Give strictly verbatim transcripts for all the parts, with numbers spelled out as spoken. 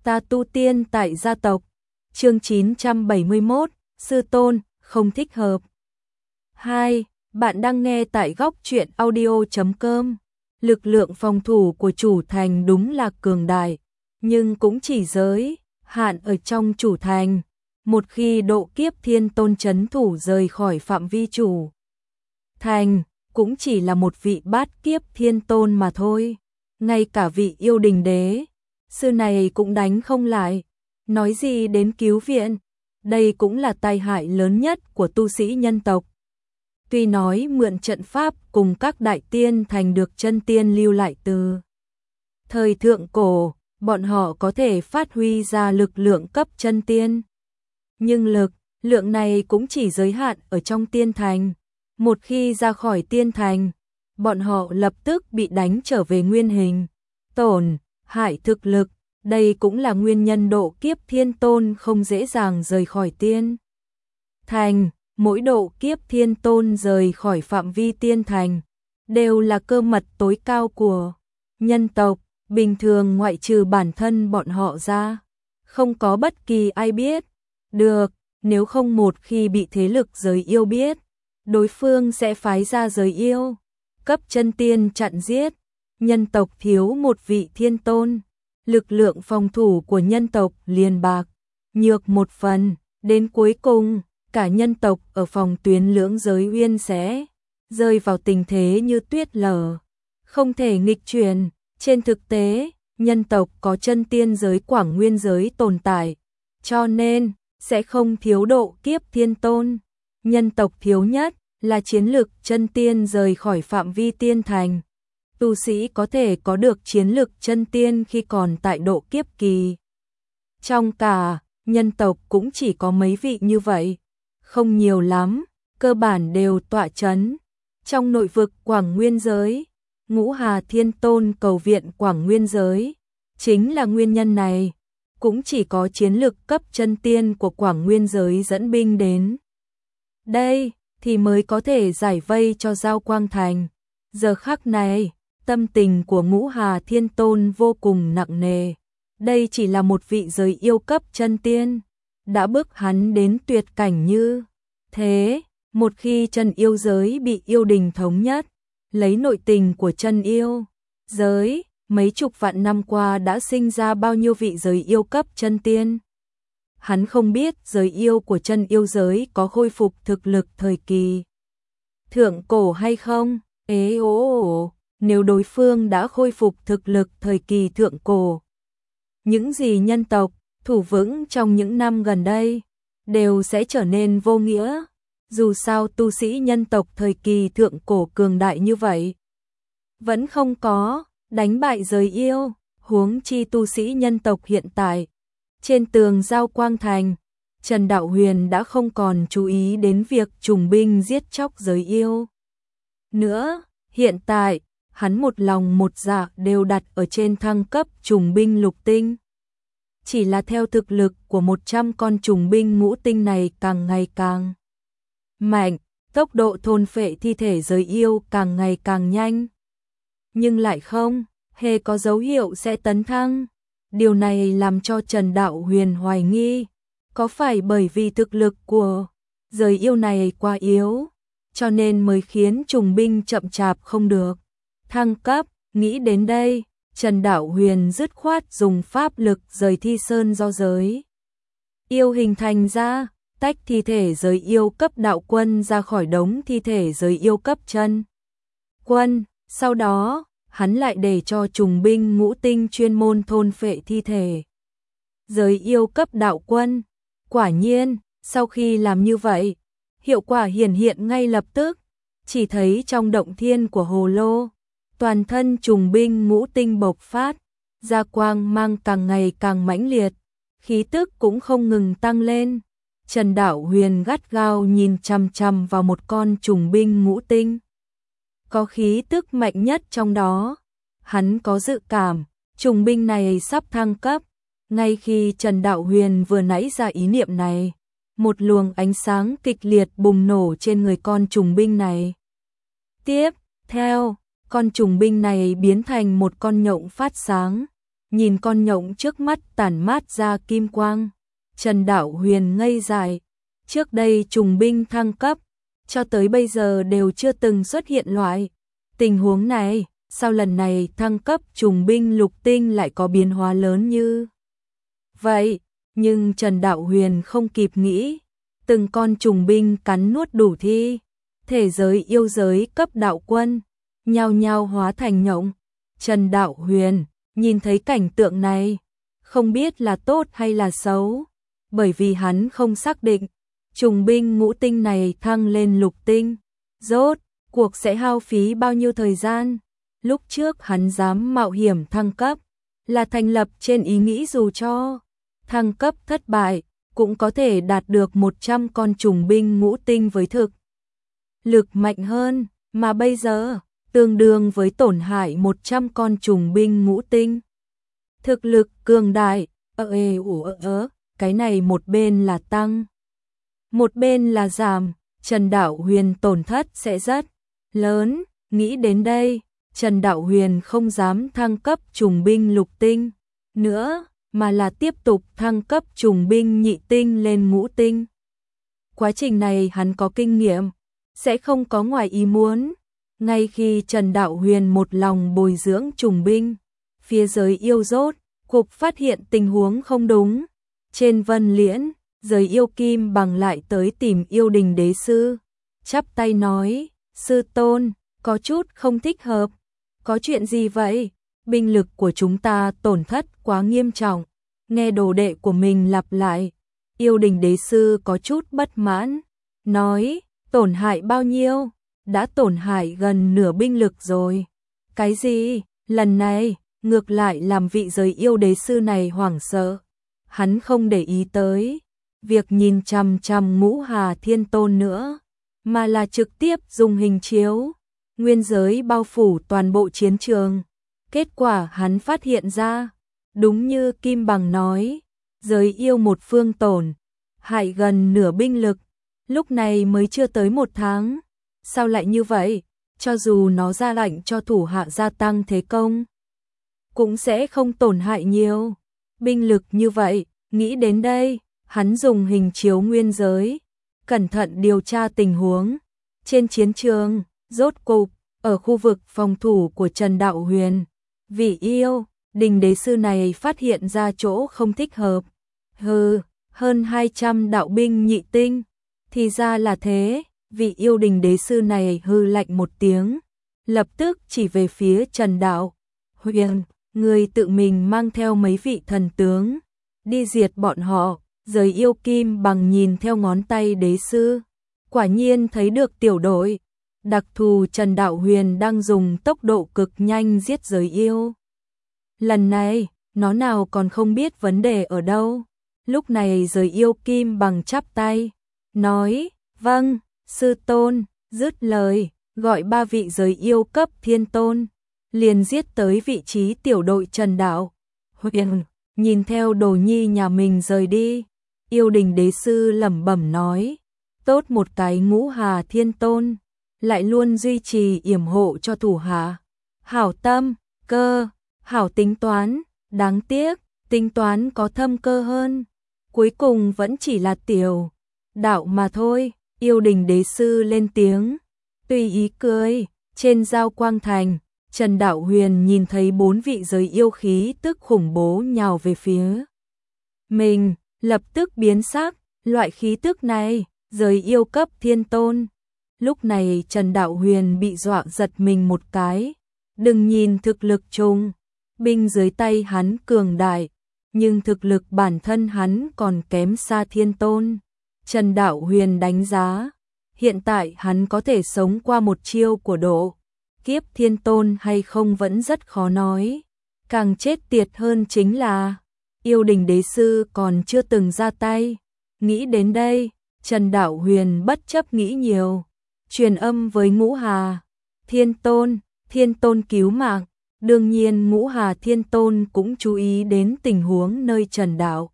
Ta tu tiên tại gia tộc. Chương chín trăm bảy mươi mốt, sư tôn, không thích hợp. hai. Bạn đang nghe tại góc truyện audio chấm com. Lực lượng phòng thủ của chủ thành đúng là cường đại, nhưng cũng chỉ giới hạn ở trong chủ thành. Một khi độ kiếp thiên tôn trấn thủ rời khỏi phạm vi chủ thành, cũng chỉ là một vị bát kiếp thiên tôn mà thôi. Ngay cả vị yêu đình đế sư này cũng đánh không lại, nói gì đến cứu viện. Đây cũng là tai hại lớn nhất của tu sĩ nhân tộc. Tuy nói mượn trận pháp cùng các đại tiên thành được chân tiên lưu lại từ thời thượng cổ, bọn họ có thể phát huy ra lực lượng cấp chân tiên. Nhưng lực lượng này cũng chỉ giới hạn ở trong tiên thành. Một khi ra khỏi tiên thành, bọn họ lập tức bị đánh trở về nguyên hình, tổn hại thực lực. Đây cũng là nguyên nhân độ kiếp thiên tôn không dễ dàng rời khỏi tiên thành. Mỗi độ kiếp thiên tôn rời khỏi phạm vi tiên thành đều là cơ mật tối cao của nhân tộc. Bình thường ngoại trừ bản thân bọn họ ra, không có bất kỳ ai biết được. Nếu không một khi bị thế lực giới yêu biết, đối phương sẽ phái ra giới yêu cấp chân tiên chặn giết. Nhân tộc thiếu một vị thiên tôn, lực lượng phòng thủ của nhân tộc liền bạc nhược một phần. Đến cuối cùng, cả nhân tộc ở phòng tuyến lưỡng giới uyên sẽ rơi vào tình thế như tuyết lở, không thể nghịch chuyển. Trên thực tế, nhân tộc có chân tiên giới Quảng Nguyên giới tồn tại, cho nên sẽ không thiếu độ kiếp thiên tôn. Nhân tộc thiếu nhất là chiến lực chân tiên rời khỏi phạm vi tiên thành. Tu sĩ có thể có được chiến lực chân tiên khi còn tại độ kiếp kỳ. Trong cả nhân tộc cũng chỉ có mấy vị như vậy, không nhiều lắm, cơ bản đều tọa chấn trong nội vực Quảng Nguyên giới. Ngũ Hà Thiên Tôn cầu viện Quảng Nguyên giới chính là nguyên nhân này. Cũng chỉ có chiến lực cấp chân tiên của Quảng Nguyên giới dẫn binh đến đây thì mới có thể giải vây cho Giao Quang Thành. Giờ khắc này, tâm tình của Ngũ Hà Thiên Tôn vô cùng nặng nề. Đây chỉ là một vị giới yêu cấp chân tiên, đã bức hắn đến tuyệt cảnh như thế. Một khi chân yêu giới bị yêu đình thống nhất, lấy nội tình của chân yêu giới, mấy chục vạn năm qua đã sinh ra bao nhiêu vị giới yêu cấp chân tiên. Hắn không biết giới yêu của chân yêu giới có khôi phục thực lực thời kỳ thượng cổ hay không. Ế ố ồ, nếu đối phương đã khôi phục thực lực thời kỳ thượng cổ, những gì nhân tộc thủ vững trong những năm gần đây đều sẽ trở nên vô nghĩa. Dù sao tu sĩ nhân tộc thời kỳ thượng cổ cường đại như vậy vẫn không có đánh bại giới yêu, huống chi tu sĩ nhân tộc hiện tại. Trên tường Giao Quang Thành, Trần Đạo Huyền đã không còn chú ý đến việc trùng binh giết chóc giới yêu nữa. Hiện tại, hắn một lòng một dạ đều đặt ở trên thăng cấp trùng binh lục tinh. Chỉ là theo thực lực của một trăm con trùng binh ngũ tinh này càng ngày càng mạnh, tốc độ thôn phệ thi thể giới yêu càng ngày càng nhanh, nhưng lại không hề có dấu hiệu sẽ tấn thăng. Điều này làm cho Trần Đạo Huyền hoài nghi, có phải bởi vì thực lực của giới yêu này quá yếu, cho nên mới khiến trùng binh chậm chạp không được thăng cấp. Nghĩ đến đây, Trần Đạo Huyền dứt khoát dùng pháp lực rời thi sơn do giới yêu hình thành ra, tách thi thể giới yêu cấp đạo quân ra khỏi đống thi thể giới yêu cấp chân quân. Sau đó, hắn lại để cho trùng binh ngũ tinh chuyên môn thôn phệ thi thể giới yêu cấp đạo quân. Quả nhiên, sau khi làm như vậy, hiệu quả hiển hiện ngay lập tức. Chỉ thấy trong động thiên của hồ lô, toàn thân trùng binh ngũ tinh bộc phát ra quang mang càng ngày càng mãnh liệt, khí tức cũng không ngừng tăng lên. Trần Đạo Huyền gắt gao nhìn chằm chằm vào một con trùng binh ngũ tinh có khí tức mạnh nhất trong đó. Hắn có dự cảm trùng binh này sắp thăng cấp. Ngay khi Trần Đạo Huyền vừa nãy ra ý niệm này, một luồng ánh sáng kịch liệt bùng nổ trên người con trùng binh này. Tiếp theo, con trùng binh này biến thành một con nhộng phát sáng, nhìn con nhộng trước mắt tản mát ra kim quang. Trần Đạo Huyền ngây dại, trước đây trùng binh thăng cấp, cho tới bây giờ đều chưa từng xuất hiện loại tình huống này, sao lần này thăng cấp trùng binh lục tinh lại có biến hóa lớn như vậy, nhưng Trần Đạo Huyền không kịp nghĩ, từng con trùng binh cắn nuốt đủ thi, thể giới yêu giới cấp đạo quân, nhao nhao hóa thành nhộng. Trần Đạo Huyền nhìn thấy cảnh tượng này, không biết là tốt hay là xấu, bởi vì hắn không xác định trùng binh ngũ tinh này thăng lên lục tinh, rốt cuộc sẽ hao phí bao nhiêu thời gian. Lúc trước hắn dám mạo hiểm thăng cấp, là thành lập trên ý nghĩ dù cho thăng cấp thất bại, cũng có thể đạt được một trăm con trùng binh ngũ tinh với thực lực mạnh hơn, mà bây giờ tương đương với tổn hại một trăm con trùng binh ngũ tinh. Thực lực cường đại, ơ ê ủ ơ ớ, cái này một bên là tăng, một bên là giảm, Trần Đạo Huyền tổn thất sẽ rất lớn. Nghĩ đến đây, Trần Đạo Huyền không dám thăng cấp trùng binh lục tinh nữa, mà là tiếp tục thăng cấp trùng binh nhị tinh lên ngũ tinh. Quá trình này hắn có kinh nghiệm, sẽ không có ngoài ý muốn. Ngay khi Trần Đạo Huyền một lòng bồi dưỡng trùng binh, phía giới yêu rốt cục phát hiện tình huống không đúng. Trên Vân Liễn, giới yêu Kim Bằng lại tới tìm Yêu Đình Đế Sư, chắp tay nói, sư tôn, có chút không thích hợp. Có chuyện gì vậy? Binh lực của chúng ta tổn thất quá nghiêm trọng. Nghe đồ đệ của mình lặp lại, Yêu Đình Đế Sư có chút bất mãn, nói, tổn hại bao nhiêu? Đã tổn hại gần nửa binh lực rồi. Cái gì? Lần này, ngược lại làm vị giới yêu đế sư này hoảng sợ. Hắn không để ý tới việc nhìn chằm chằm Ngũ Hà Thiên Tôn nữa, mà là trực tiếp dùng hình chiếu nguyên giới bao phủ toàn bộ chiến trường. Kết quả hắn phát hiện ra, đúng như Kim Bằng nói, giới yêu một phương tổn hại gần nửa binh lực. Lúc này mới chưa tới một tháng, sao lại như vậy? Cho dù nó ra lệnh cho thủ hạ gia tăng thế công, cũng sẽ không tổn hại nhiều binh lực như vậy. Nghĩ đến đây, hắn dùng hình chiếu nguyên giới, cẩn thận điều tra tình huống. Trên chiến trường, rốt cục, ở khu vực phòng thủ của Trần Đạo Huyền, vị Yêu Đình Đế Sư này phát hiện ra chỗ không thích hợp. Hừ, hơn hai trăm đạo binh nhị tinh. Thì ra là thế, vị Yêu Đình Đế Sư này hừ lạnh một tiếng, lập tức chỉ về phía Trần Đạo Huyền, người tự mình mang theo mấy vị thần tướng, đi diệt bọn họ. Giới yêu Kim Bằng nhìn theo ngón tay đế sư, quả nhiên thấy được tiểu đội đặc thù Trần Đạo Huyền đang dùng tốc độ cực nhanh giết giới yêu. Lần này, nó nào còn không biết vấn đề ở đâu. Lúc này giới yêu Kim Bằng chắp tay, nói, vâng, sư tôn, dứt lời, gọi ba vị giới yêu cấp thiên tôn, liền giết tới vị trí tiểu đội Trần Đạo Huyền. Nhìn theo đồ nhi nhà mình rời đi, Yêu Đình Đế Sư lẩm bẩm nói, tốt một cái Ngũ Hà Thiên Tôn, lại luôn duy trì yểm hộ cho thủ hạ. Hảo tâm, cơ, hảo tính toán, đáng tiếc, tính toán có thâm cơ hơn, cuối cùng vẫn chỉ là tiểu đạo mà thôi. Yêu Đình Đế Sư lên tiếng, tùy ý cười. Trên Giao Quang Thành, Trần Đạo Huyền nhìn thấy bốn vị giới yêu khí tức khủng bố nhào về phía mình, lập tức biến sắc. Loại khí tức này, giới yêu cấp thiên tôn. Lúc này Trần Đạo Huyền bị dọa giật mình một cái. Đừng nhìn thực lực chung binh dưới tay hắn cường đại, nhưng thực lực bản thân hắn còn kém xa thiên tôn. Trần Đạo Huyền đánh giá, hiện tại hắn có thể sống qua một chiêu của độ kiếp thiên tôn hay không vẫn rất khó nói. Càng chết tiệt hơn chính là Yêu Đình Đế Sư còn chưa từng ra tay. Nghĩ đến đây, Trần Đạo Huyền bất chấp nghĩ nhiều, truyền âm với Ngũ Hà Thiên Tôn. Thiên Tôn cứu mạng. Đương nhiên Ngũ Hà Thiên Tôn cũng chú ý đến tình huống nơi Trần Đạo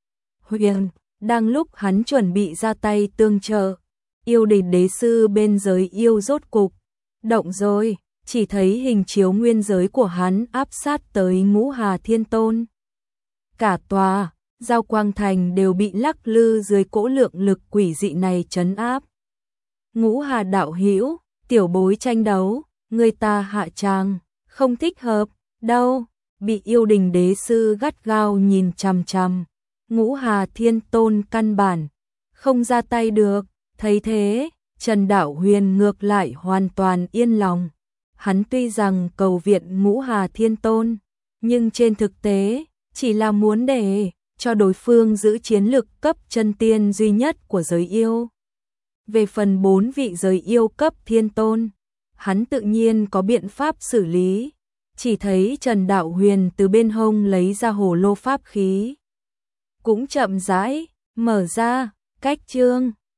Huyền. Đang lúc hắn chuẩn bị ra tay tương trợ, Yêu Đình Đế Sư bên giới yêu rốt cục động rồi. chỉ thấy hình chiếu nguyên giới của hắn áp sát tới Ngũ Hà Thiên Tôn. Cả tòa Giao Quang Thành đều bị lắc lư dưới cỗ lượng lực quỷ dị này trấn áp. Ngũ Hà đạo hữu, tiểu bối tranh đấu, người ta hạ tràng, không thích hợp, đâu, bị yêu đình đế sư gắt gao nhìn chằm chằm. Ngũ Hà Thiên Tôn căn bản không ra tay được, thấy thế, Trần Đạo Huyền ngược lại hoàn toàn yên lòng. Hắn tuy rằng cầu viện Ngũ Hà Thiên Tôn, nhưng trên thực tế, chỉ là muốn để cho đối phương giữ chiến lực cấp chân tiên duy nhất của giới yêu. Về phần bốn vị giới yêu cấp thiên tôn, hắn tự nhiên có biện pháp xử lý. Chỉ thấy Trần Đạo Huyền từ bên hông lấy ra hồ lô pháp khí. Cũng chậm rãi, mở ra, cách chương.